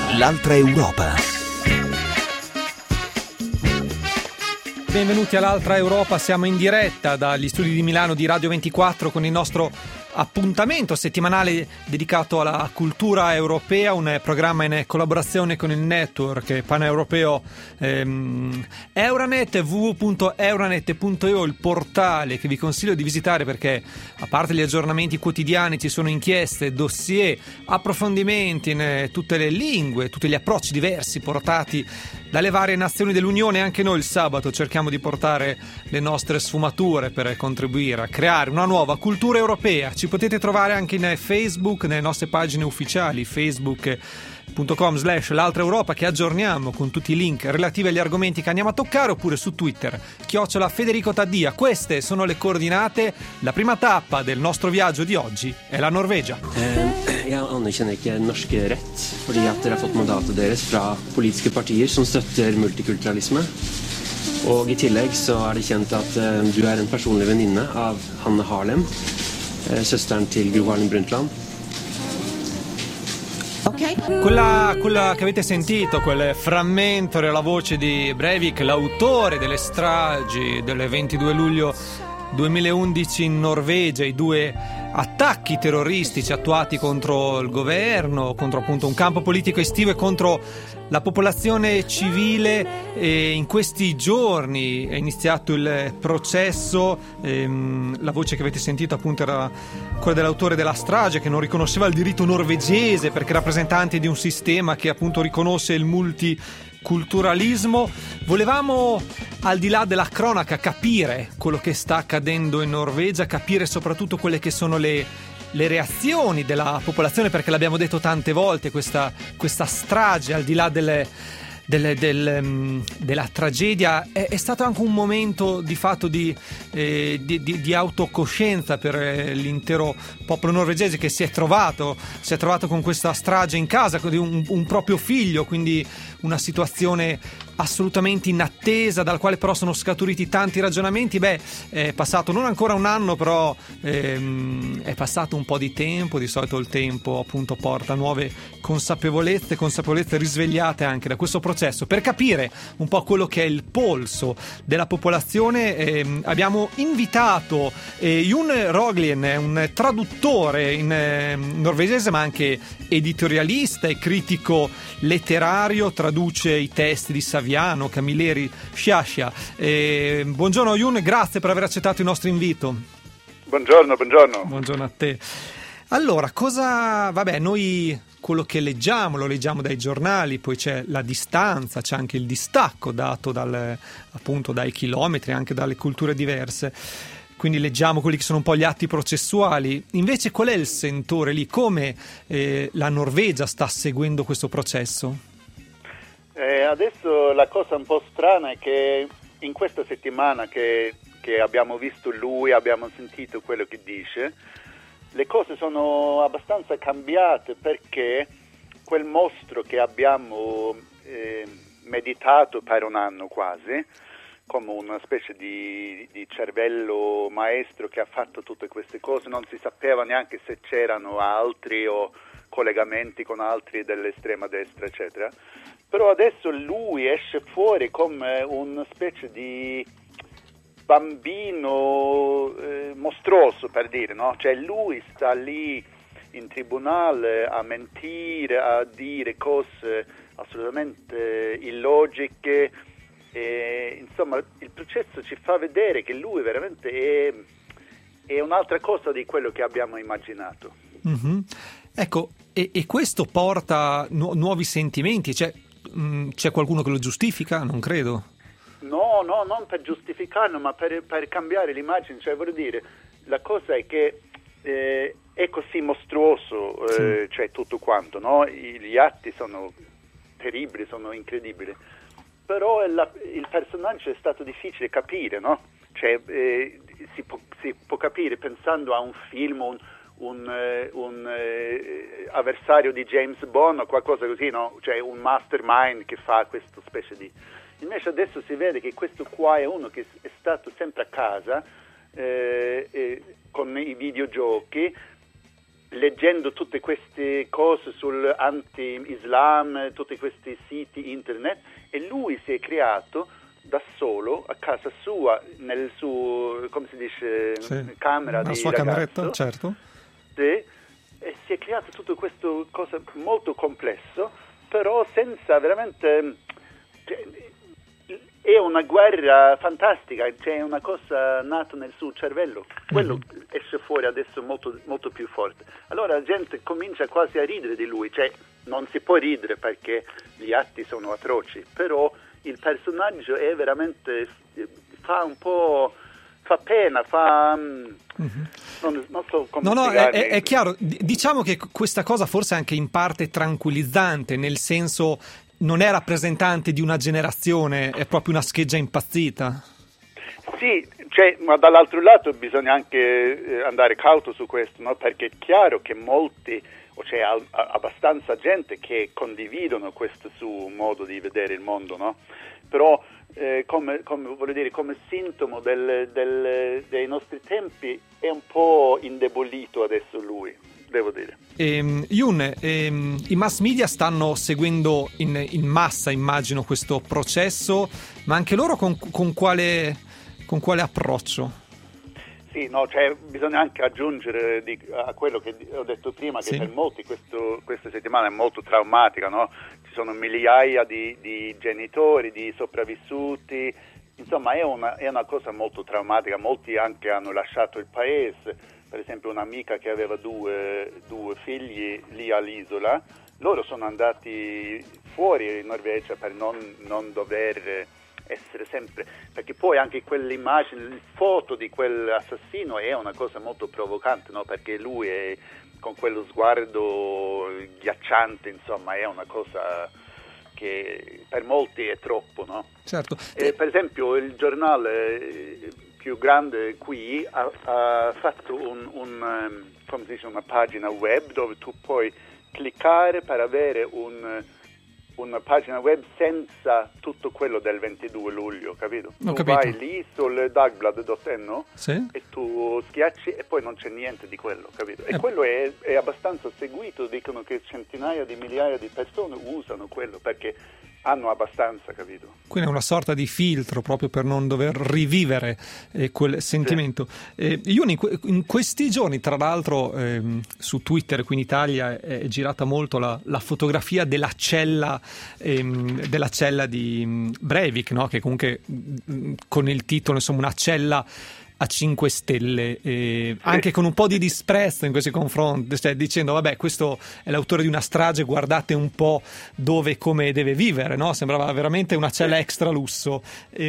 L'altra Europa. Benvenuti all'Altra Europa, siamo in diretta dagli studi di Milano di Radio 24 con il nostro appuntamento settimanale dedicato alla cultura europea, un programma in collaborazione con il network paneuropeo Euranet, www.euranet.io, il portale che vi consiglio di visitare perché a parte gli aggiornamenti quotidiani ci sono inchieste, dossier, approfondimenti in tutte le lingue, tutti gli approcci diversi portati dalle varie nazioni dell'Unione. Anche noi il sabato cerchiamo di portare le nostre sfumature per contribuire a creare una nuova cultura europea. Ci potete trovare anche in Facebook, nelle nostre pagine ufficiali, facebook.com/l'altra Europa, che aggiorniamo con tutti i link relativi agli argomenti che andiamo a toccare, oppure su Twitter @Federico Taddia. Queste sono le coordinate. La prima tappa del nostro viaggio di oggi è la Norvegia. Jeg anerkjenner ikke norsk rett fordi at dere har fått mandatet deres fra politiske partier som støtter multikulturalisme. Og i tillegg så det kjent at du en personlig venninne av Hanne Harlem, søsteren til Gro Harlem Brundtland. Okay. Quella che avete sentito, quel frammento era la voce di Breivik, l'autore delle stragi del 22 luglio 2011 in Norvegia, i due attacchi terroristici attuati contro il governo, contro appunto un campo politico estivo e contro la popolazione civile. E in questi giorni è iniziato il processo. La voce che avete sentito appunto era quella dell'autore della strage, che non riconosceva il diritto norvegese perché rappresentante di un sistema che appunto riconosce il multiculturalismo. Volevamo, al di là della cronaca, capire quello che sta accadendo in Norvegia, capire soprattutto quelle che sono le reazioni della popolazione, perché l'abbiamo detto tante volte, questa strage, al di là della tragedia, è stato anche un momento di fatto di autocoscienza per l'intero popolo norvegese, che si è trovato con questa strage in casa di un proprio figlio, quindi una situazione assolutamente inattesa, dal quale però sono scaturiti tanti ragionamenti. È passato non ancora un anno, però è passato un po' di tempo. Di solito il tempo appunto porta nuove consapevolezze risvegliate anche da questo processo. Per capire un po' quello che è il polso della popolazione, abbiamo invitato Jon Roglien, un traduttore in norvegese ma anche editorialista e critico letterario, traduce i testi di Saviano, Camilleri, Sciascia. Buongiorno Jon, grazie per aver accettato il nostro invito. Buongiorno. Buongiorno a te. Allora, noi quello che leggiamo lo leggiamo dai giornali, poi c'è la distanza, c'è anche il distacco dato dai chilometri, anche dalle culture diverse. Quindi leggiamo quelli che sono un po' gli atti processuali. Invece qual è il sentore lì? Come la Norvegia sta seguendo questo processo? Adesso la cosa un po' strana è che in questa settimana che abbiamo visto lui, abbiamo sentito quello che dice, le cose sono abbastanza cambiate, perché quel mostro che abbiamo meditato per un anno quasi, come una specie di cervello maestro che ha fatto tutte queste cose, non si sapeva neanche se c'erano altri o collegamenti con altri dell'estrema destra, eccetera. Però adesso lui esce fuori come una specie di bambino mostruoso, per dire, no? Cioè lui sta lì in tribunale a mentire, a dire cose assolutamente illogiche. Insomma, il processo ci fa vedere che lui veramente è un'altra cosa di quello che abbiamo immaginato. Mm-hmm. Ecco, e questo porta nuovi sentimenti? C'è qualcuno che lo giustifica? Non credo. No, non per giustificarlo, ma per cambiare l'immagine. Cioè, voglio dire, la cosa è che è così mostruoso, sì. Cioè tutto quanto, no? Gli atti sono terribili, sono incredibili. Però il personaggio è stato difficile capire, no? Cioè, si può capire pensando a un film, un avversario di James Bond o qualcosa così, no? Cioè un mastermind che fa questa specie di... Invece adesso si vede che questo qua è uno che è stato sempre a casa con i videogiochi, leggendo tutte queste cose sul anti-Islam, tutti questi siti internet, e lui si è creato da solo a casa sua, nel suo, come si dice, sì, camera la di sua ragazzo, cameretta, certo. sì, e si è creato tutto questo cosa molto complesso, però senza veramente, cioè, è una guerra fantastica, c'è una cosa nata nel suo cervello, quello esce fuori adesso molto, molto più forte. Allora la gente comincia quasi a ridere di lui, cioè non si può ridere perché gli atti sono atroci, però il personaggio è veramente, fa un po', fa pena, non so come spiegare. È chiaro, diciamo che questa cosa forse è anche in parte tranquillizzante, nel senso non è rappresentante di una generazione, è proprio una scheggia impazzita. Sì, cioè, ma dall'altro lato bisogna anche andare cauto su questo, no? Perché è chiaro che molti, o c'è abbastanza gente che condividono questo suo modo di vedere il mondo, no? Però come voglio dire, come sintomo dei nostri tempi è un po' indebolito adesso lui, devo dire. Yun, i mass media stanno seguendo in massa, immagino, questo processo, ma anche loro con quale approccio? Sì, no, cioè, bisogna anche aggiungere a quello che ho detto prima, che per molti questa settimana è molto traumatica, no? Ci sono migliaia di genitori, di sopravvissuti, insomma è una cosa molto traumatica, molti anche hanno lasciato il paese, per esempio un'amica che aveva due figli lì all'isola, loro sono andati fuori in Norvegia per non dover essere sempre, perché poi anche quell'immagine, il foto di quell'assassino è una cosa molto provocante, no? Perché lui è con quello sguardo ghiacciante, insomma è una cosa che per molti è troppo, no? Certo. Per esempio il giornale più grande qui ha fatto come si dice, una pagina web dove tu puoi cliccare per avere una pagina web senza tutto quello del 22 luglio, capito? Vai lì sul dagblad.no e tu schiacci e poi non c'è niente di quello, capito? E quello è abbastanza seguito, dicono che centinaia di migliaia di persone usano quello perché hanno abbastanza, capito? Quindi è una sorta di filtro proprio per non dover rivivere quel sentimento. Io in questi giorni, tra l'altro, su Twitter qui in Italia è girata molto la fotografia della cella di Breivik, no? Che comunque con il titolo, insomma, una cella a 5 stelle, anche con un po' di disprezzo in questi confronti, cioè dicendo vabbè, questo è l'autore di una strage, guardate un po' dove e come deve vivere, no? Sembrava veramente una cella extra lusso.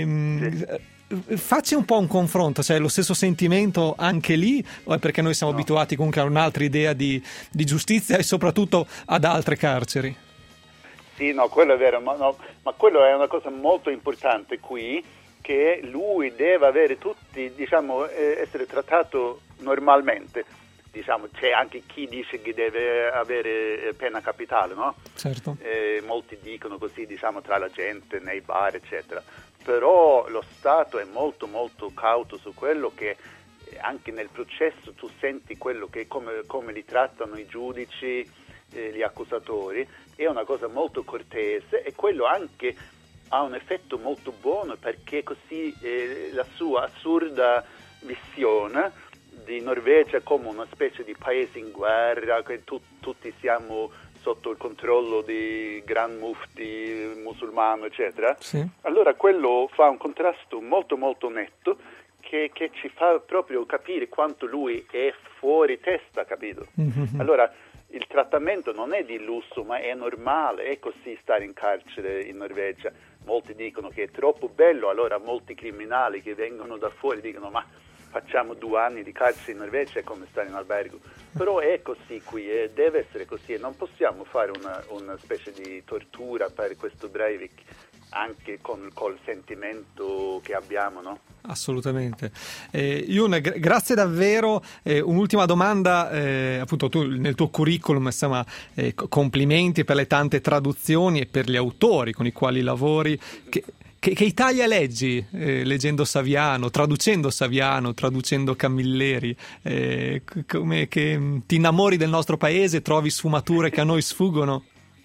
Facci un po' un confronto, cioè lo stesso sentimento anche lì, o è perché noi siamo abituati comunque a un'altra idea di giustizia e soprattutto ad altre carceri? Sì, no, quello è vero, ma quello è una cosa molto importante qui, che lui deve avere tutti, diciamo, essere trattato normalmente. Diciamo, c'è anche chi dice che deve avere pena capitale, no? Certo. Molti dicono così, diciamo, tra la gente, nei bar, eccetera. Però lo Stato è molto, molto cauto su quello, che anche nel processo tu senti quello che come li trattano i giudici, gli accusatori, è una cosa molto cortese, e quello anche ha un effetto molto buono, perché così la sua assurda visione di Norvegia come una specie di paese in guerra, che tutti siamo sotto il controllo di Gran Mufti musulmano, eccetera. Sì. Allora quello fa un contrasto molto molto netto che ci fa proprio capire quanto lui è fuori testa, capito? Mm-hmm. Allora il trattamento non è di lusso, ma è normale, è così stare in carcere in Norvegia. Molti dicono che è troppo bello, allora molti criminali che vengono da fuori dicono ma facciamo 2 anni di carcere in Norvegia, è come stare in albergo. Però è così qui, deve essere così, e non possiamo fare una specie di tortura per questo Breivik, anche col sentimento che abbiamo, no? Assolutamente. Yun, grazie davvero. Un'ultima domanda, appunto tu nel tuo curriculum, insomma, complimenti per le tante traduzioni e per gli autori con i quali lavori. Che Italia leggi leggendo Saviano, traducendo Camilleri? Come che ti innamori del nostro paese, trovi sfumature che a noi sfuggono?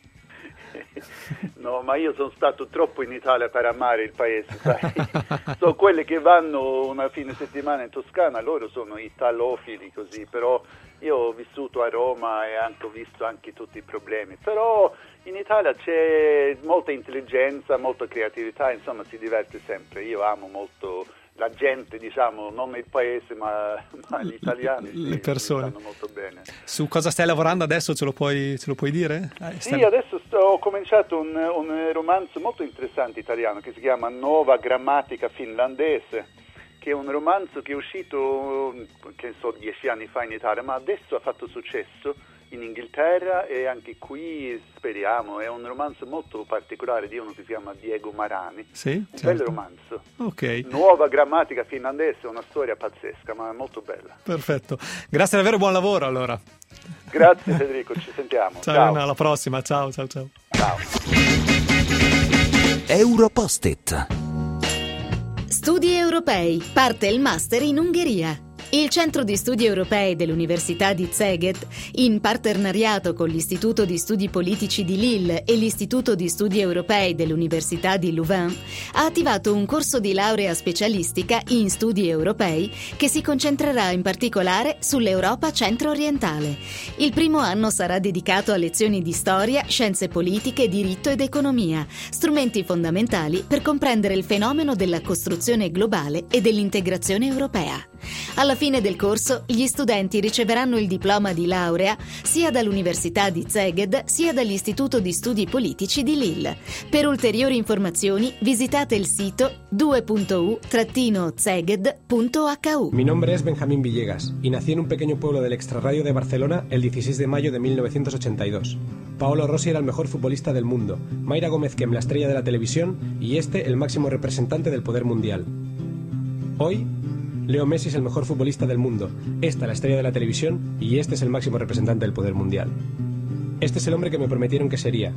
No, ma io sono stato troppo in Italia per amare il paese, sai? Sono quelli che vanno una fine settimana in Toscana, loro sono italofili così, però io ho vissuto a Roma e ho visto anche tutti i problemi, però in Italia c'è molta intelligenza, molta creatività, insomma si diverte sempre. Io amo molto la gente, diciamo, non il paese ma gli italiani, le persone. Mi stanno molto bene. Su cosa stai lavorando adesso, ce lo puoi dire? Sì, adesso ho cominciato un romanzo molto interessante italiano che si chiama Nuova grammatica finlandese, che è un romanzo che è uscito, 10 anni fa in Italia, ma adesso ha fatto successo in Inghilterra e anche qui, speriamo. È un romanzo molto particolare di uno che si chiama Diego Marani. Sì, un certo. bel romanzo. Ok. Nuova grammatica finlandese, una storia pazzesca, ma molto bella. Perfetto. Grazie davvero, buon lavoro allora. Grazie Federico, ci sentiamo. Ciao. Alla prossima, ciao. Ciao. Europost-it. Studi europei. Parte il master in Ungheria. Il Centro di Studi Europei dell'Università di Szeged, in partenariato con l'Istituto di Studi Politici di Lille e l'Istituto di Studi Europei dell'Università di Louvain, ha attivato un corso di laurea specialistica in studi europei che si concentrerà in particolare sull'Europa centro-orientale. Il primo anno sarà dedicato a lezioni di storia, scienze politiche, diritto ed economia, strumenti fondamentali per comprendere il fenomeno della costruzione globale e dell'integrazione europea. Alla fine del corso, gli studenti riceveranno il diploma di laurea sia dall'Università di Szeged sia dall'Istituto di Studi Politici di Lille. Per ulteriori informazioni visitate il sito 2.u-szeged.hu. Mi nombre es Benjamín Villegas y nací en un pequeño pueblo del extrarradio de Barcelona el 16 de mayo de 1982. Paolo Rossi era el mejor futbolista del mundo, Mayra Gómez Kem la estrella de la televisión y este el máximo representante del poder mundial. Hoy, Leo Messi es el mejor futbolista del mundo, esta la estrella de la televisión y este es el máximo representante del poder mundial. Este es el hombre que me prometieron que sería.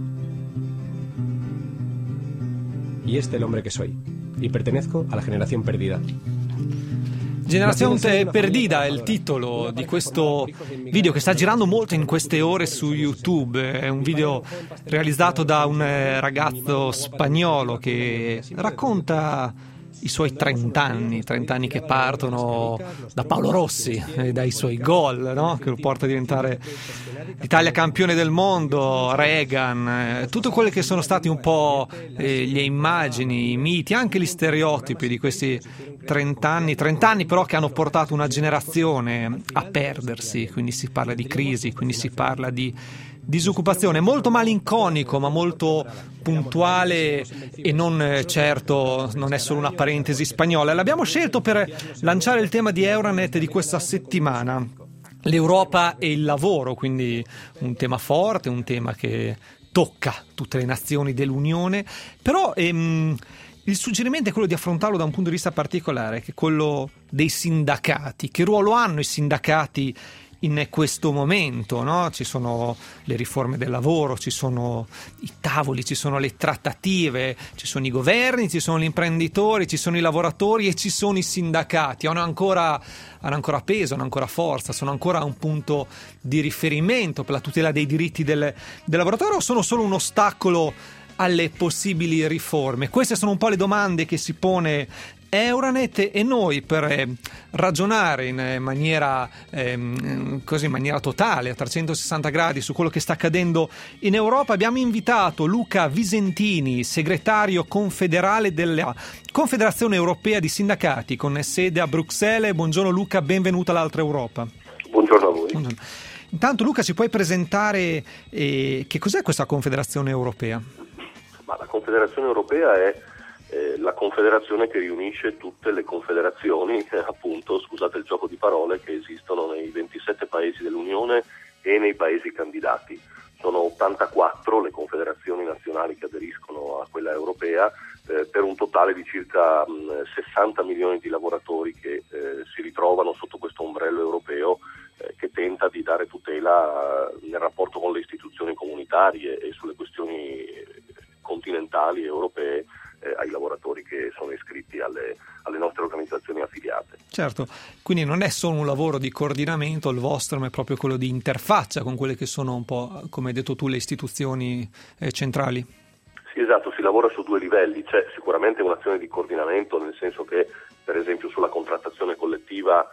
Y este el hombre que soy. Y pertenezco a la generación perdida. Generazione Perdida è il titolo di questo video che sta girando molto in queste ore su YouTube. È un video realizzato da un ragazzo spagnolo che racconta i suoi 30 anni che partono da Paolo Rossi e dai suoi gol, no? Che lo porta a diventare l'Italia campione del mondo, Reagan, tutto quello che sono stati un po' le immagini, i miti, anche gli stereotipi di questi 30 anni però che hanno portato una generazione a perdersi. Quindi si parla di crisi, quindi si parla di disoccupazione, molto malinconico ma molto puntuale e non certo, non è solo una parentesi spagnola. L'abbiamo scelto per lanciare il tema di Euronet di questa settimana, l'Europa e il lavoro, quindi un tema forte, un tema che tocca tutte le nazioni dell'Unione, però il suggerimento è quello di affrontarlo da un punto di vista particolare, che è quello dei sindacati. Che ruolo hanno i sindacati in questo momento, no? Ci sono le riforme del lavoro, ci sono i tavoli, ci sono le trattative, ci sono i governi, ci sono gli imprenditori, ci sono i lavoratori e ci sono i sindacati. Hanno ancora peso, hanno ancora forza, sono ancora un punto di riferimento per la tutela dei diritti del lavoratore, o sono solo un ostacolo alle possibili riforme? Queste sono un po' le domande che si pone Euronet, e noi per ragionare in maniera totale, a 360 gradi, su quello che sta accadendo in Europa, abbiamo invitato Luca Visentini, segretario confederale della Confederazione Europea di Sindacati con sede a Bruxelles. Buongiorno Luca, benvenuto all'Altra Europa. Buongiorno a voi. Buongiorno. Intanto Luca, ci puoi presentare che cos'è questa Confederazione Europea? Ma la Confederazione Europea è la confederazione che riunisce tutte le confederazioni, appunto, scusate il gioco di parole, che esistono nei 27 paesi dell'Unione e nei paesi candidati. Sono 84 le confederazioni nazionali che aderiscono a quella europea, per un totale di circa 60 milioni di lavoratori che si ritrovano sotto questo ombrello europeo che tenta di dare tutela nel rapporto con le istituzioni comunitarie e sulle questioni continentali europee ai lavoratori che sono iscritti alle nostre organizzazioni affiliate. Certo, quindi non è solo un lavoro di coordinamento il vostro, ma è proprio quello di interfaccia con quelle che sono un po', come hai detto tu, le istituzioni centrali. Sì, esatto, si lavora su due livelli. C'è sicuramente un'azione di coordinamento, nel senso che per esempio sulla contrattazione collettiva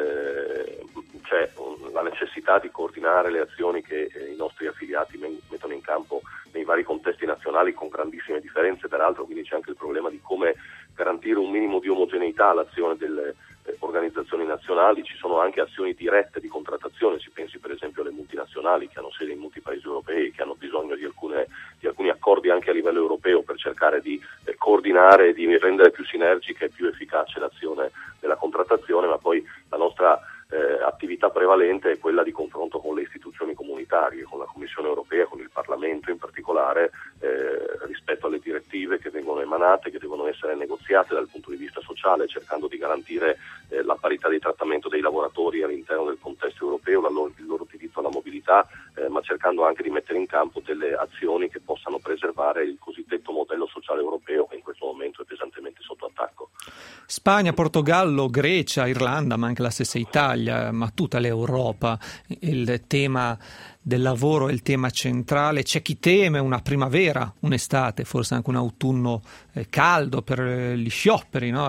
c'è la necessità di coordinare le azioni che i nostri affiliati mettono in campo nei vari contesti nazionali, con grandissime differenze peraltro, quindi c'è anche il problema di come garantire un minimo di omogeneità all'azione delle organizzazioni nazionali. Ci sono anche azioni dirette di contrattazione, si pensi per esempio alle multinazionali che hanno sede in molti paesi europei, che hanno bisogno di alcuni accordi anche a livello europeo per cercare di coordinare e di rendere più sinergica e più efficace l'azione della contrattazione, ma poi la nostra attività prevalente è quella di confronto con le istituzioni comunitarie, con la Commissione europea, con il Parlamento in particolare, rispetto alle direttive che vengono emanate, che devono essere negoziate dal punto di vista sociale, cercando di garantire la parità di trattamento dei lavoratori all'interno del contesto europeo, il loro diritto alla mobilità, ma cercando anche di mettere in campo delle azioni che possano preservare il cosiddetto modello sociale europeo, che in questo momento è pesantemente sotto attacco. Spagna, Portogallo, Grecia, Irlanda, ma anche la stessa Italia, ma tutta l'Europa, il tema del lavoro è il tema centrale. C'è chi teme una primavera, un'estate, forse anche un autunno caldo per gli scioperi, no?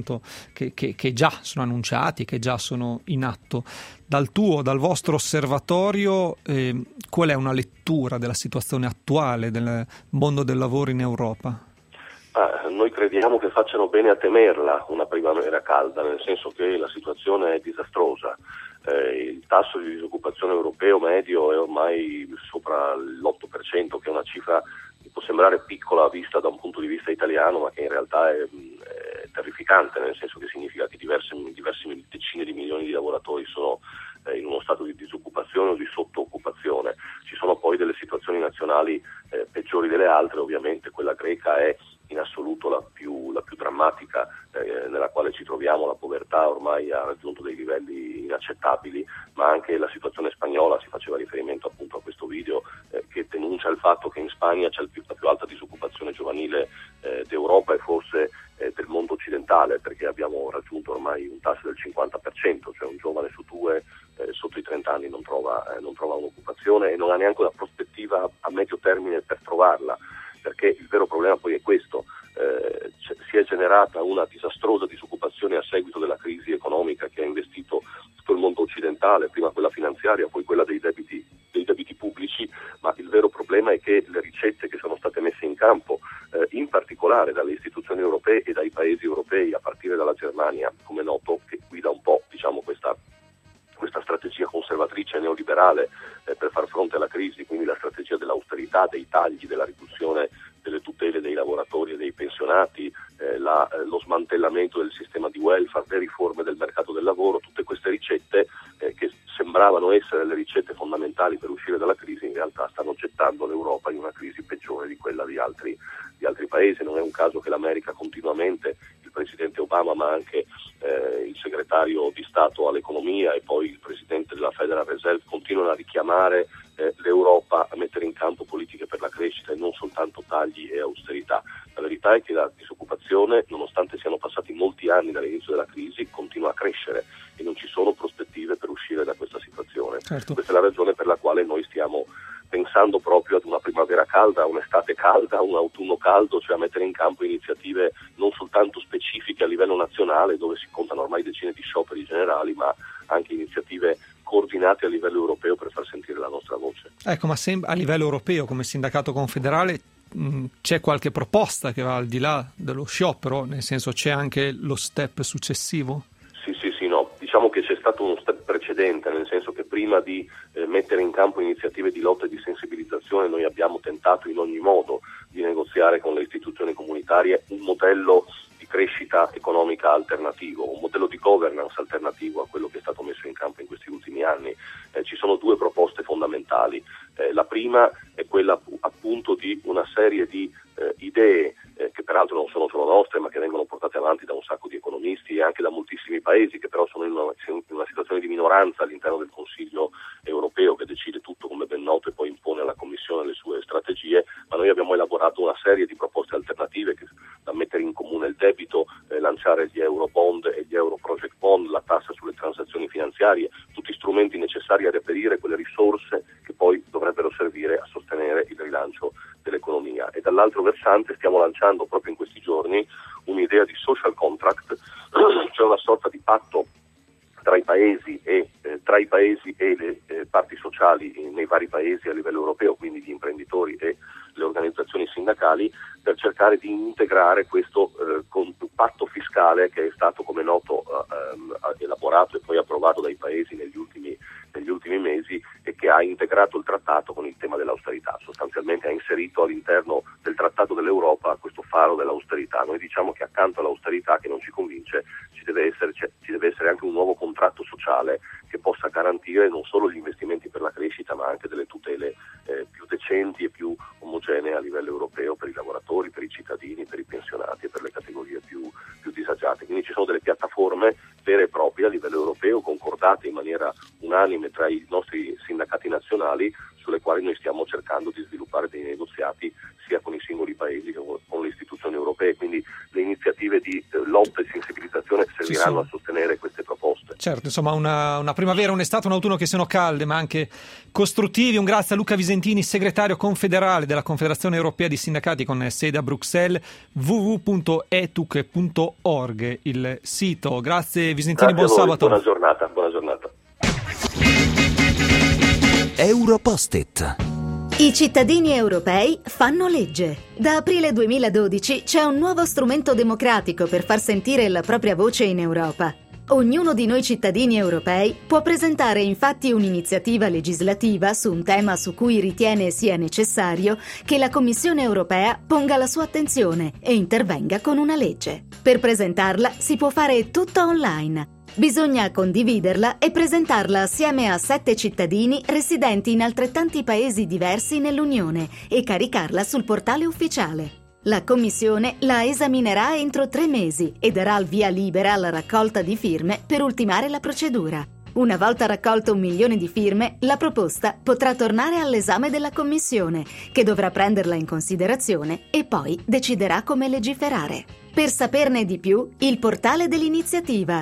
che già sono annunciati, che già sono in atto. Dal vostro osservatorio, qual è una lettura della situazione attuale del mondo del lavoro in Europa? Noi crediamo che facciano bene a temerla una primavera calda, nel senso che la situazione è disastrosa. Il tasso di disoccupazione europeo medio è ormai sopra l'8%, che è una cifra che può sembrare piccola vista da un punto di vista italiano, ma che in realtà è terrificante, nel senso che significa che diverse decine di milioni di lavoratori sono in uno stato di disoccupazione o di sottooccupazione. Ci sono poi delle situazioni nazionali peggiori delle altre, ovviamente quella greca è in assoluto la più drammatica, nella quale ci troviamo. La povertà ormai ha raggiunto dei livelli inaccettabili, ma anche la situazione spagnola, si faceva riferimento appunto a questo video che denuncia il fatto che in Spagna c'è la più alta disoccupazione giovanile d'Europa e forse del mondo occidentale, perché abbiamo raggiunto ormai un tasso del 50%, cioè un giovane su due sotto i 30 anni non trova un'occupazione e non ha neanche una prospettiva a medio termine per trovarla, perché il vero problema poi è questo: si è generata una disastrosa disoccupazione a seguito della crisi economica che ha investito tutto il mondo occidentale, prima quella finanziaria, poi quella dei debiti pubblici, ma il vero problema è che le ricette che sono state messe in campo, in particolare dalle istituzioni europee e dai paesi europei, a partire dalla Germania, come noto, che guida un po' questa strategia conservatrice neoliberale per far fronte alla crisi, quindi la strategia dell'austerità, dei tagli, della riduzione delle tutele dei lavoratori e dei pensionati, lo smantellamento del sistema di welfare, le riforme del mercato del lavoro, tutte queste ricette che sembravano essere le ricette fondamentali per uscire dalla crisi, in realtà stanno gettando l'Europa in una crisi peggiore di quella di altri paesi. Non è un caso che l'America continuamente, il presidente Obama ma anche il segretario di Stato all'economia e poi il presidente della Federal Reserve continuano a richiamare l'Europa a mettere in campo politiche per la crescita e non soltanto tagli e austerità. La verità è che la disoccupazione, nonostante siano passati molti anni dall'inizio della crisi, continua a crescere e non ci sono prospettive per uscire da questa situazione. Certo. Questa è la ragione per la quale noi stiamo pensando proprio ad una primavera calda, un'estate calda, un autunno caldo, cioè a mettere in campo iniziative non soltanto specifiche a livello nazionale, dove si contano ormai decine di scioperi generali, ma anche iniziative coordinate a livello europeo per far sentire la nostra voce. Ecco, ma a livello europeo, come sindacato confederale, c'è qualche proposta che va al di là dello sciopero? Nel senso, c'è anche lo step successivo? Sì, no. Diciamo che c'è stato uno step precedente, nel senso che prima di mettere in campo iniziative di lotta e di sensibilizzazione noi abbiamo tentato in ogni modo di negoziare con le istituzioni comunitarie un modello di crescita economica alternativo, un modello di governance alternativo a quello che è stato messo in campo in questi ultimi anni. Ci sono due proposte fondamentali. La prima è quella appunto di una serie di idee che peraltro non sono solo nostre, ma che vengono portate avanti da un sacco di economisti e anche da moltissimi paesi che però sono in una situazione di minoranza all'interno del Consiglio europeo, che decide tutto, come ben noto, e poi impone alla Commissione le sue strategie. Ma noi abbiamo elaborato una serie di proposte alternative che da economia, e dall'altro versante stiamo lanciando proprio in questi giorni un'idea di social contract, cioè una sorta di patto tra i paesi e le parti sociali nei vari paesi a livello europeo, quindi gli imprenditori e le organizzazioni sindacali, per cercare di integrare questo patto fiscale che è stato, come noto, elaborato e poi approvato dai paesi negli ultimi mesi, e che ha integrato il trattato con il tema dell'austerità. Sostanzialmente ha inserito all'interno del trattato dell'Europa questo faro dell'austerità. Noi diciamo che accanto all'austerità, che non ci convince, ci deve essere anche un nuovo contratto sociale che possa garantire non solo gli investimenti per la crescita, ma anche delle tutele più decenti e più omogenee a livello europeo per i lavoratori, per i cittadini, per i pensionati e per le categorie più disagiate. Quindi ci sono delle piattaforme vere e proprie a livello europeo, concordate in maniera unanime tra i nostri sindacati nazionali, sulle quali noi stiamo cercando di sviluppare dei negoziati sia con i singoli paesi che con le istituzioni europee. Quindi le iniziative di lotta e sensibilizzazione serviranno a sostenere queste proposte. Certo, insomma una primavera, un'estate, un autunno che siano calde ma anche costruttivi. Un grazie a Luca Visentini, segretario confederale della Confederazione Europea di Sindacati con sede a Bruxelles, www.etuc.org il sito. Grazie Visentini, buon sabato. Buona giornata. Europost-it. I cittadini europei fanno legge. Da aprile 2012 c'è un nuovo strumento democratico per far sentire la propria voce in Europa. Ognuno di noi cittadini europei può presentare infatti un'iniziativa legislativa su un tema su cui ritiene sia necessario che la Commissione europea ponga la sua attenzione e intervenga con una legge. Per presentarla si può fare tutto online. Bisogna condividerla e presentarla assieme a 7 cittadini residenti in altrettanti paesi diversi nell'Unione e caricarla sul portale ufficiale. La Commissione la esaminerà entro 3 mesi e darà il via libera alla raccolta di firme per ultimare la procedura. Una volta raccolto 1 milione di firme, la proposta potrà tornare all'esame della Commissione, che dovrà prenderla in considerazione e poi deciderà come legiferare. Per saperne di più, il portale dell'iniziativa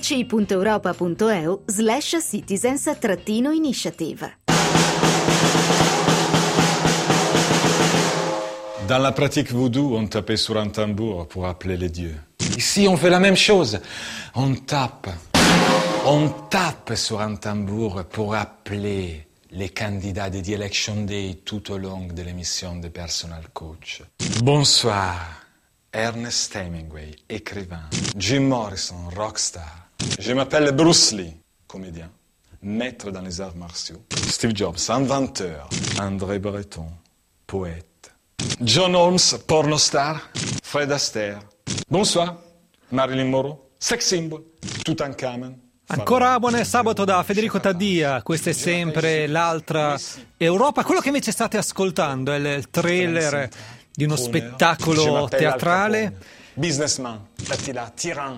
ec.europa.eu/citizens-initiative. Dans la pratique vaudou, on tapait sur un tambour pour appeler les dieux. Ici, on fait la même chose. On tape sur un tambour pour appeler les candidats de The Election Day tout au long de l'émission de Personal Coach. Bonsoir, Ernest Hemingway, écrivain. Jim Morrison, rockstar. Je m'appelle Bruce Lee, comédien. Maître dans les arts martiaux. Steve Jobs, inventeur. André Breton, poète. John Holmes, pornostar. Fred Astaire. Bonsoir, Marilyn Monroe, sex symbol. Tutankhamen. Ancora buon sabato da Federico Taddia. Questa è sempre l'altra Europa. Quello che invece state ascoltando è il trailer di uno spettacolo teatrale. Businessman, Attila, tyran.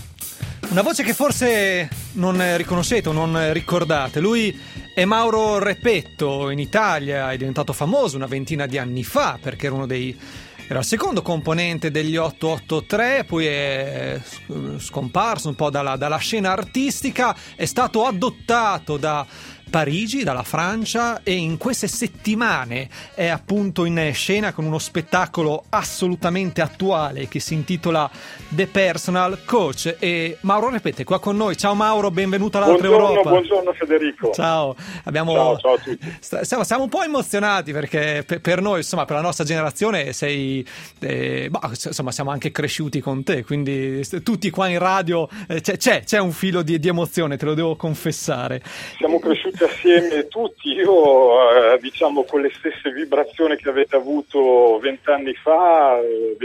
Una voce che forse non riconoscete o non ricordate. Lui è Mauro Repetto. In Italia è diventato famoso una ventina di anni fa perché era era il secondo componente degli 883, poi è scomparso un po' dalla scena artistica, è stato adottato da Parigi, dalla Francia, e in queste settimane è appunto in scena con uno spettacolo assolutamente attuale che si intitola The Personal Coach. E Mauro Repetto è qua con noi. Ciao Mauro, benvenuto all'Altra Europa. Buongiorno Federico. Ciao. Ciao a tutti. Siamo un po' emozionati perché per noi, insomma, per la nostra generazione sei insomma, siamo anche cresciuti con te, quindi tutti qua in radio c'è un filo di emozione, te lo devo confessare. Siamo cresciuti assieme tutti, io diciamo con le stesse vibrazioni che avete avuto 20 anni fa,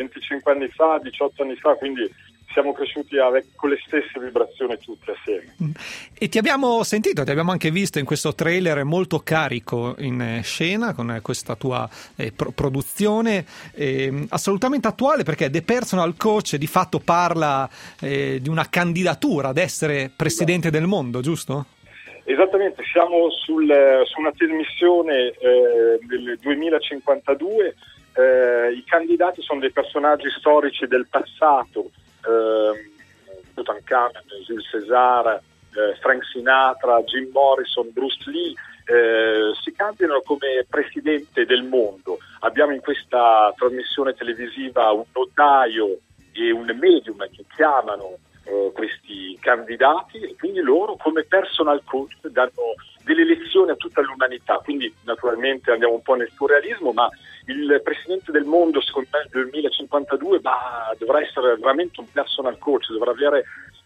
25 anni fa, 18 anni fa, quindi siamo cresciuti con le stesse vibrazioni tutti assieme. E ti abbiamo sentito, ti abbiamo anche visto in questo trailer molto carico in scena con questa tua produzione assolutamente attuale, perché The Personal Coach di fatto parla di una candidatura ad essere presidente del mondo, giusto? Esattamente, siamo su una trasmissione del 2052, i candidati sono dei personaggi storici del passato, Tutankhamen, Jules César, Frank Sinatra, Jim Morrison, Bruce Lee, si candidano come presidente del mondo. Abbiamo in questa trasmissione televisiva un notaio e un medium che chiamano questi candidati, e quindi loro come personal coach danno delle lezioni a tutta l'umanità. Quindi naturalmente andiamo un po' nel surrealismo, ma il presidente del mondo secondo me nel 2052 dovrà essere veramente un personal coach, dovrà avere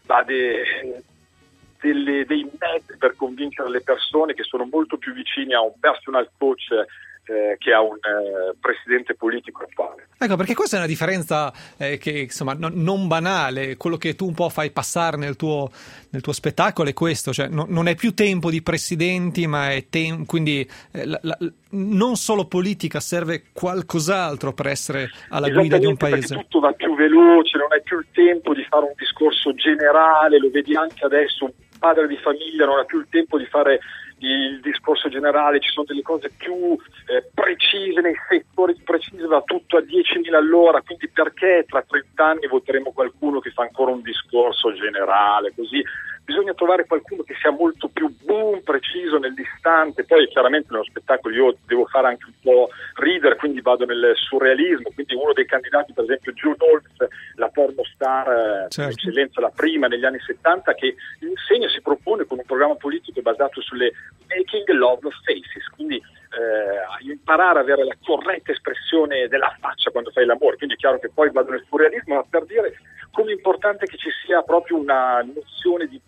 dei mezzi per convincere le persone che sono molto più vicini a un personal coach che a un presidente politico attuale. Ecco, perché questa è una differenza che insomma non banale. Quello che tu un po' fai passare nel tuo spettacolo è questo, cioè non è più tempo di presidenti, ma è quindi non solo politica, serve qualcos'altro per essere alla guida di un paese. Tutto va più veloce, non hai più il tempo di fare un discorso generale, lo vedi anche adesso, un padre di famiglia non ha più il tempo di fare il discorso generale, ci sono delle cose più precise, nei settori precisi va tutto a 10.000 all'ora, quindi perché tra 30 anni voteremo qualcuno che fa ancora un discorso generale, così bisogna trovare qualcuno che sia molto più preciso nell'istante. Poi chiaramente nello spettacolo io devo fare anche un po' ridere, quindi vado nel surrealismo, quindi uno dei candidati per esempio June Holmes, la pornostar certo. Eccellenza, la prima negli anni 70, che insegna, si propone con un programma politico basato sulle making love faces, quindi imparare a avere la corretta espressione della faccia quando fai l'amore. Quindi è chiaro che poi vado nel surrealismo, ma per dire come è importante che ci sia proprio una nozione di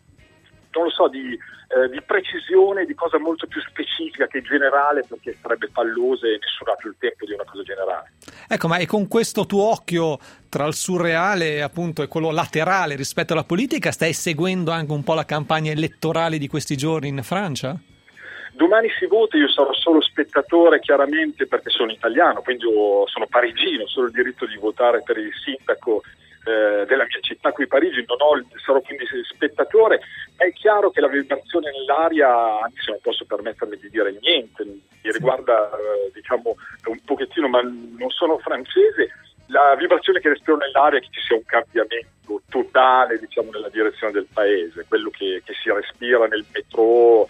precisione, di cosa molto più specifica che generale, perché sarebbe pallosa e nessuno ha più il tempo di una cosa generale. Ecco, ma e con questo tuo occhio tra il surreale appunto e quello laterale rispetto alla politica, stai seguendo anche un po' la campagna elettorale di questi giorni in Francia? Domani si vota, io sarò solo spettatore chiaramente perché sono italiano, quindi sono parigino, ho solo il diritto di votare per il sindaco della mia città qui Parigi, sarò quindi spettatore. È chiaro che la vibrazione nell'aria, anche se non posso permettermi di dire niente, mi riguarda diciamo un pochettino, ma non sono francese, la vibrazione che respiro nell'aria è che ci sia un cambiamento totale, diciamo, nella direzione del paese, quello che si respira nel metro,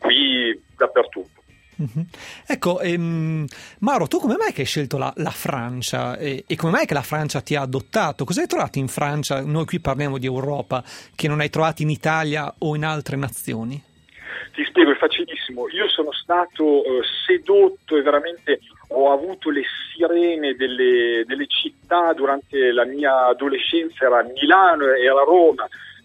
qui dappertutto. Mm-hmm. Ecco, Mauro, tu come mai che hai scelto la Francia e come mai che la Francia ti ha adottato? Cosa hai trovato in Francia? Noi qui parliamo di Europa, che non hai trovato in Italia o in altre nazioni? Ti spiego, è facilissimo. Io sono stato sedotto e veramente ho avuto le sirene delle città durante la mia adolescenza. Era Milano, era Roma,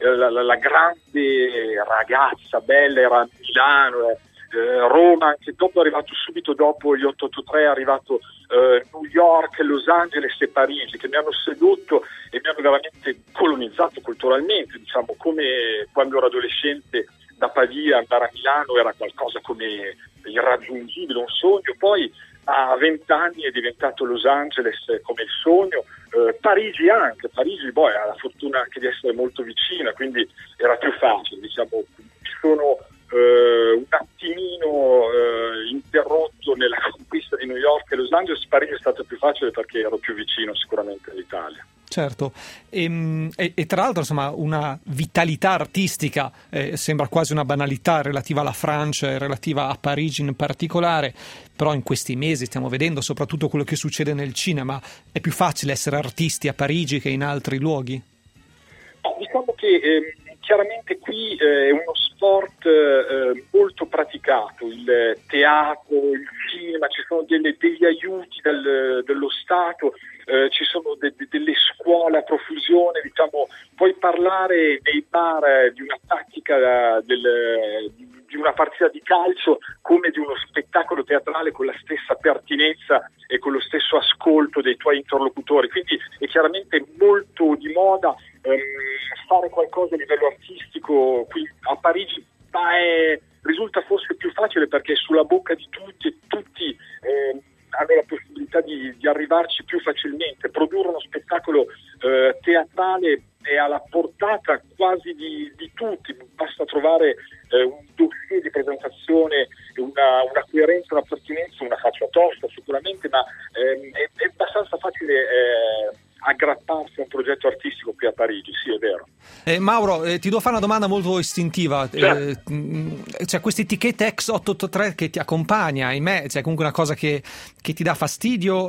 la grande ragazza bella era a Milano, Roma, anche dopo è arrivato subito dopo gli 883, è arrivato New York, Los Angeles e Parigi, che mi hanno sedotto e mi hanno veramente colonizzato culturalmente, diciamo, come quando ero adolescente da Pavia andare a Milano era qualcosa come irraggiungibile, un sogno. Poi a 20 anni è diventato Los Angeles come il sogno, Parigi anche, Parigi poi ha la fortuna anche di essere molto vicina, quindi era più facile, diciamo. Sono un attimino interrotto nella conquista di New York e Los Angeles. Parigi è stato più facile perché ero più vicino sicuramente all'Italia. Certo, e tra l'altro insomma una vitalità artistica, sembra quasi una banalità relativa alla Francia e relativa a Parigi in particolare, però in questi mesi stiamo vedendo soprattutto quello che succede nel cinema. È più facile essere artisti a Parigi che in altri luoghi? Diciamo che chiaramente qui è uno sport molto praticato, il teatro, il cinema, ci sono degli aiuti dello Stato, ci sono delle scuole a profusione, diciamo, puoi parlare nei bar di una tattica di una partita di calcio come di uno spettacolo teatrale con la stessa pertinenza e con lo stesso ascolto dei tuoi interlocutori, quindi è chiaramente molto di moda fare qualcosa a livello artistico qui a Parigi, ma risulta forse più facile perché è sulla bocca di tutti e tutti hanno la possibilità di arrivarci più facilmente. Produrre uno spettacolo teatrale è alla portata quasi di tutti, basta trovare un dossier di presentazione, una coerenza, una pertinenza, una faccia tosta sicuramente, ma è abbastanza facile aggrapparsi a un progetto artistico qui a Parigi, sì, è vero. Mauro, ti devo fare una domanda molto istintiva. C'è questa etichetta X883 che ti accompagna, ahimè, c'è comunque una cosa che ti dà fastidio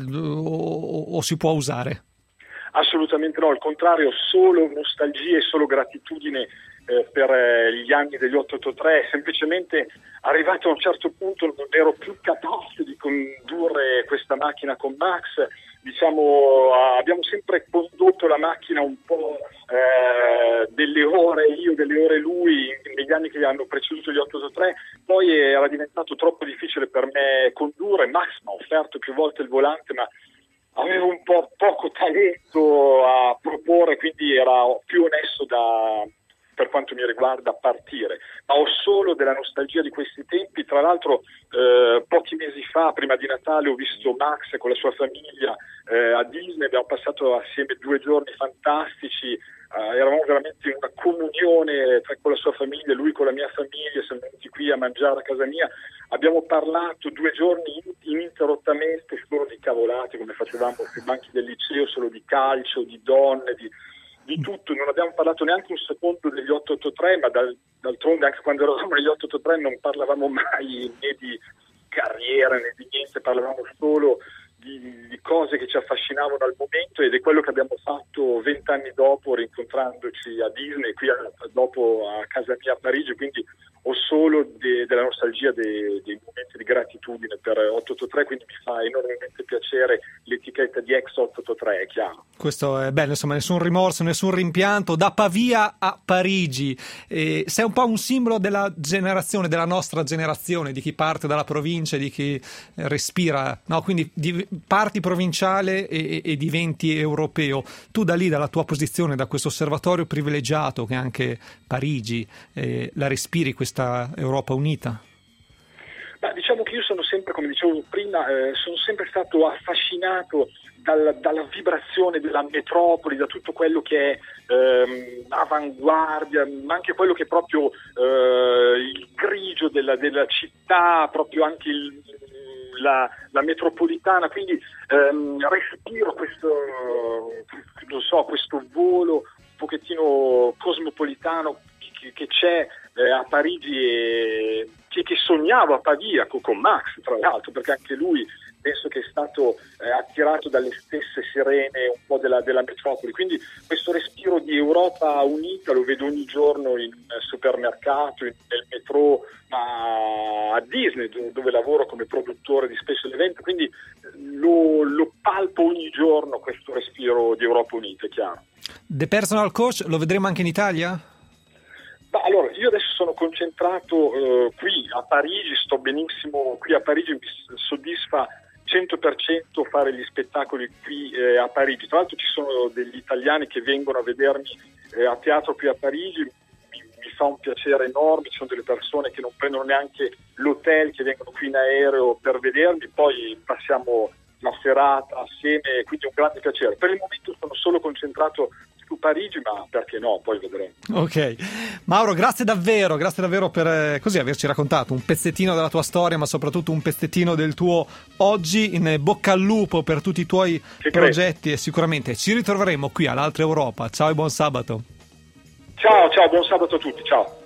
o si può usare? Assolutamente no, al contrario, solo nostalgia e solo gratitudine per gli anni degli 883. Semplicemente arrivato a un certo punto non ero più capace di condurre questa macchina con Max. Diciamo, abbiamo sempre condotto la macchina un po' delle ore io, delle ore lui negli anni che hanno preceduto gli 883. Poi era diventato troppo difficile per me condurre. Max mi ha offerto più volte il volante, ma avevo un po' poco talento a proporre, quindi era più onesto per quanto mi riguarda partire. Ma ho solo della nostalgia di questi tempi. Tra l'altro pochi mesi fa, prima di Natale, ho visto Max con la sua famiglia a Disney, abbiamo passato assieme 2 giorni fantastici, eravamo veramente in una comunione con la sua famiglia, lui con la mia famiglia, siamo venuti qui a mangiare a casa mia, abbiamo parlato 2 giorni ininterrottamente solo di cavolate, come facevamo sui banchi del liceo, solo di calcio, di donne, di tutto. Non abbiamo parlato neanche un secondo degli 883, ma d'altronde anche quando eravamo negli 883 non parlavamo mai né di carriera né di niente, parlavamo solo di cose che ci affascinavano al momento, ed è quello che abbiamo fatto 20 anni dopo, rincontrandoci a Disney, qui dopo a casa mia a Parigi. Quindi ho solo della nostalgia, dei momenti di gratitudine per 883, quindi mi fa enormemente piacere l'etichetta di X883, è chiaro. Questo è bello, insomma, nessun rimorso, nessun rimpianto, da Pavia a Parigi. Sei un po' un simbolo della generazione, della nostra generazione, di chi parte dalla provincia, di chi respira, no? Quindi parti provinciale e diventi europeo. Tu da lì, dalla tua posizione, da questo osservatorio privilegiato che è anche Parigi, la respiri questa Europa unita? Ma diciamo che io sono sempre, come dicevo prima, sono sempre stato affascinato dalla vibrazione della metropoli, da tutto quello che è avanguardia, ma anche quello che è proprio il grigio della città, proprio anche la metropolitana. Quindi respiro questo volo un pochettino cosmopolitano che c'è a Parigi e che sognavo a Pavia con Max, tra l'altro, perché anche lui penso che è stato attirato dalle stesse sirene un po' della metropoli. Quindi questo respiro di Europa unita lo vedo ogni giorno in supermercato, nel metro, ma a Disney, dove lavoro come produttore di special event. Quindi lo palpo ogni giorno, questo respiro di Europa unita, è chiaro. The Personal Coach lo vedremo anche in Italia? Allora, io adesso sono concentrato qui a Parigi, sto benissimo qui a Parigi, mi soddisfa 100% fare gli spettacoli qui a Parigi. Tra l'altro ci sono degli italiani che vengono a vedermi a teatro qui a Parigi, mi fa un piacere enorme, ci sono delle persone che non prendono neanche l'hotel, che vengono qui in aereo per vedermi, poi passiamo la serata assieme, quindi è un grande piacere. Per il momento sono solo concentrato su Parigi, ma perché no, poi vedremo. Ok, Mauro, grazie davvero per così averci raccontato un pezzettino della tua storia, ma soprattutto un pezzettino del tuo oggi. In bocca al lupo per tutti i tuoi progetti, e sicuramente ci ritroveremo qui all'Altra Europa. Ciao e buon sabato. Ciao, buon sabato a tutti, ciao.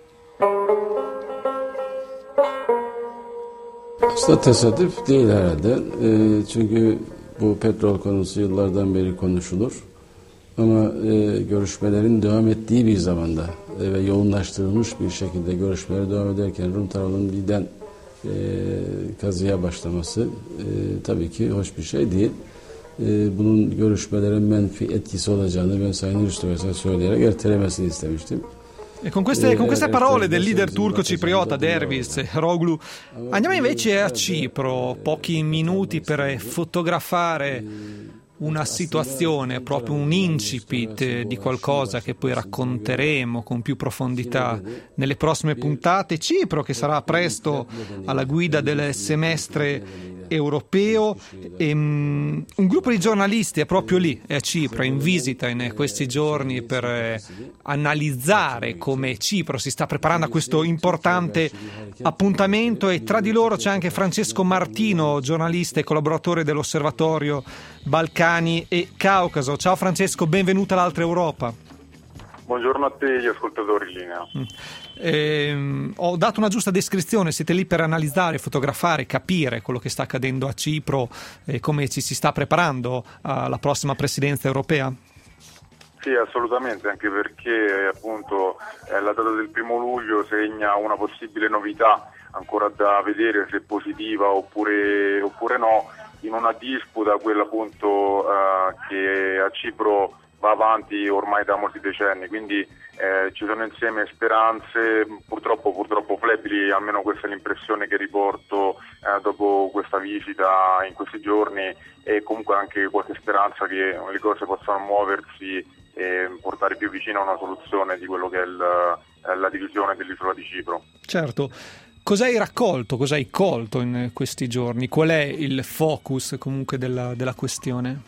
Aslında tesadüf değil herhalde. Çünkü bu petrol konusu yıllardan beri konuşulur. Ama görüşmelerin devam ettiği bir zamanda ve yoğunlaştırılmış bir şekilde görüşmeler devam ederken Rum tarafının birden kazıya başlaması tabii ki hoş bir şey değil. Bunun görüşmelerin menfi etkisi olacağını ben Sayın Rüstüversen söyleyerek ertelemesini istemiştim. E con queste parole del leader turco cipriota Derviş Eroglu andiamo invece a Cipro, pochi minuti per fotografare una situazione, proprio un incipit di qualcosa che poi racconteremo con più profondità nelle prossime puntate. Cipro che sarà presto alla guida del semestre europeo. Un gruppo di giornalisti è proprio lì, a Cipro, in visita in questi giorni per analizzare come Cipro si sta preparando a questo importante appuntamento, e tra di loro c'è anche Francesco Martino, giornalista e collaboratore dell'Osservatorio Balcani e Caucaso. Ciao Francesco, benvenuta all'Altra Europa. Buongiorno a te e agli ascoltatori in linea. Ho dato una giusta descrizione, siete lì per analizzare, fotografare, capire quello che sta accadendo a Cipro e come ci si sta preparando alla prossima presidenza europea? Sì, assolutamente, anche perché appunto la data del 1 luglio segna una possibile novità, ancora da vedere se positiva oppure no, in una disputa, quella appunto che a Cipro va avanti ormai da molti decenni, quindi ci sono insieme speranze purtroppo flebili, almeno questa è l'impressione che riporto dopo questa visita in questi giorni, e comunque anche qualche speranza che le cose possano muoversi e portare più vicino a una soluzione di quello che è la divisione dell'isola di Cipro. Certo. Cosa hai raccolto, cosa hai colto in questi giorni? Qual è il focus comunque della questione?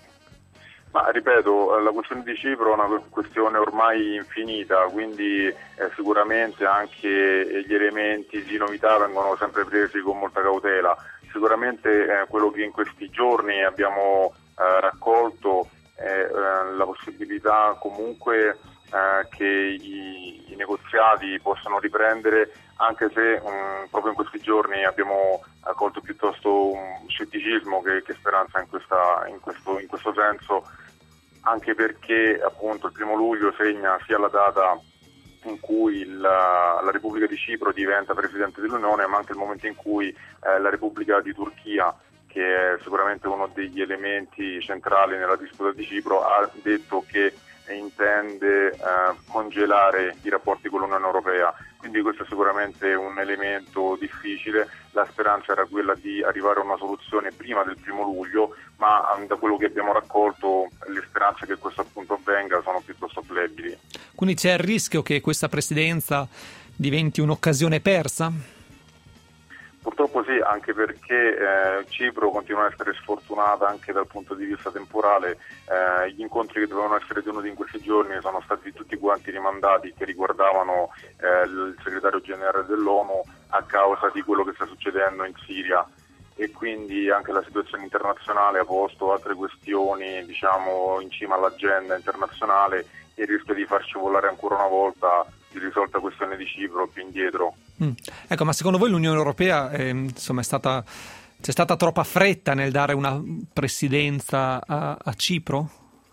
Ma ripeto, la questione di Cipro è una questione ormai infinita, quindi sicuramente anche gli elementi di novità vengono sempre presi con molta cautela. Sicuramente quello che in questi giorni abbiamo raccolto è la possibilità comunque che i negoziati possano riprendere, anche se proprio in questi giorni abbiamo colto piuttosto un scetticismo che speranza in questo senso, anche perché appunto il 1 luglio segna sia la data in cui la Repubblica di Cipro diventa Presidente dell'Unione, ma anche il momento in cui la Repubblica di Turchia, che è sicuramente uno degli elementi centrali nella disputa di Cipro, ha detto che intende congelare i rapporti con l'Unione Europea. Quindi questo è sicuramente un elemento difficile. La speranza era quella di arrivare a una soluzione prima del 1 luglio, ma da quello che abbiamo raccolto le speranze che questo appunto avvenga sono piuttosto flebili. Quindi c'è il rischio che questa presidenza diventi un'occasione persa? Purtroppo sì, anche perché Cipro continua a essere sfortunata anche dal punto di vista temporale. Gli incontri che dovevano essere tenuti in questi giorni sono stati tutti quanti rimandati, che riguardavano il segretario generale dell'ONU a causa di quello che sta succedendo in Siria, e quindi anche la situazione internazionale ha posto altre questioni, diciamo, in cima all'agenda internazionale, e rischia di far scivolare ancora una volta di risolta questione di Cipro più indietro. Ecco, ma secondo voi l'Unione Europea insomma c'è stata troppa fretta nel dare una presidenza a Cipro?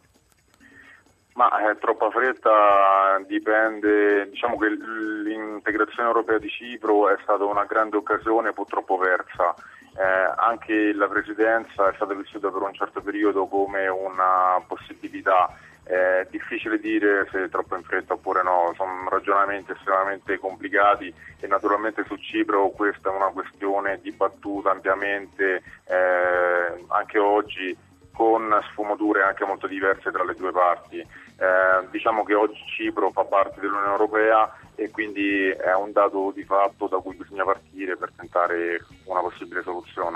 Ma troppa fretta dipende, diciamo che l'integrazione europea di Cipro è stata una grande occasione purtroppo persa. Anche la presidenza è stata vissuta per un certo periodo come una possibilità. È difficile dire se è troppo in fretta oppure no, sono ragionamenti estremamente complicati, e naturalmente su Cipro questa è una questione dibattuta ampiamente anche oggi, con sfumature anche molto diverse tra le due parti. Diciamo che oggi Cipro fa parte dell'Unione Europea, e quindi è un dato di fatto da cui bisogna partire per tentare una possibile soluzione.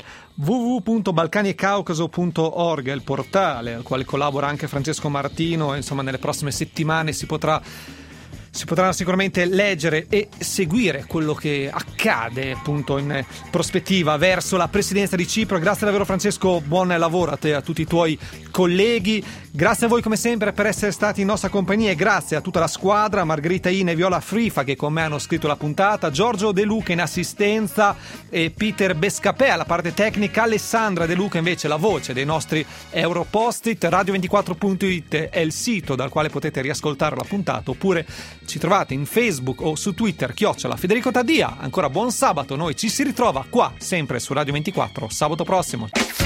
www.balcaniecaucaso.org è il portale al quale collabora anche Francesco Martino, e insomma nelle prossime settimane si potrà sicuramente leggere e seguire quello che accade appunto in prospettiva verso la presidenza di Cipro. Grazie davvero Francesco, buon lavoro a te e a tutti i tuoi colleghi. Grazie a voi come sempre per essere stati in nostra compagnia, e grazie a tutta la squadra, Margherita Ina e Viola Frifa che con me hanno scritto la puntata, Giorgio De Luca in assistenza e Peter Bescapè alla parte tecnica, Alessandra De Luca invece la voce dei nostri Europost-it. Radio24.it è il sito dal quale potete riascoltare la puntata, oppure ci trovate in Facebook o su Twitter @Federico Taddia. Ancora buon sabato, noi ci si ritrova qua sempre su Radio 24 sabato prossimo.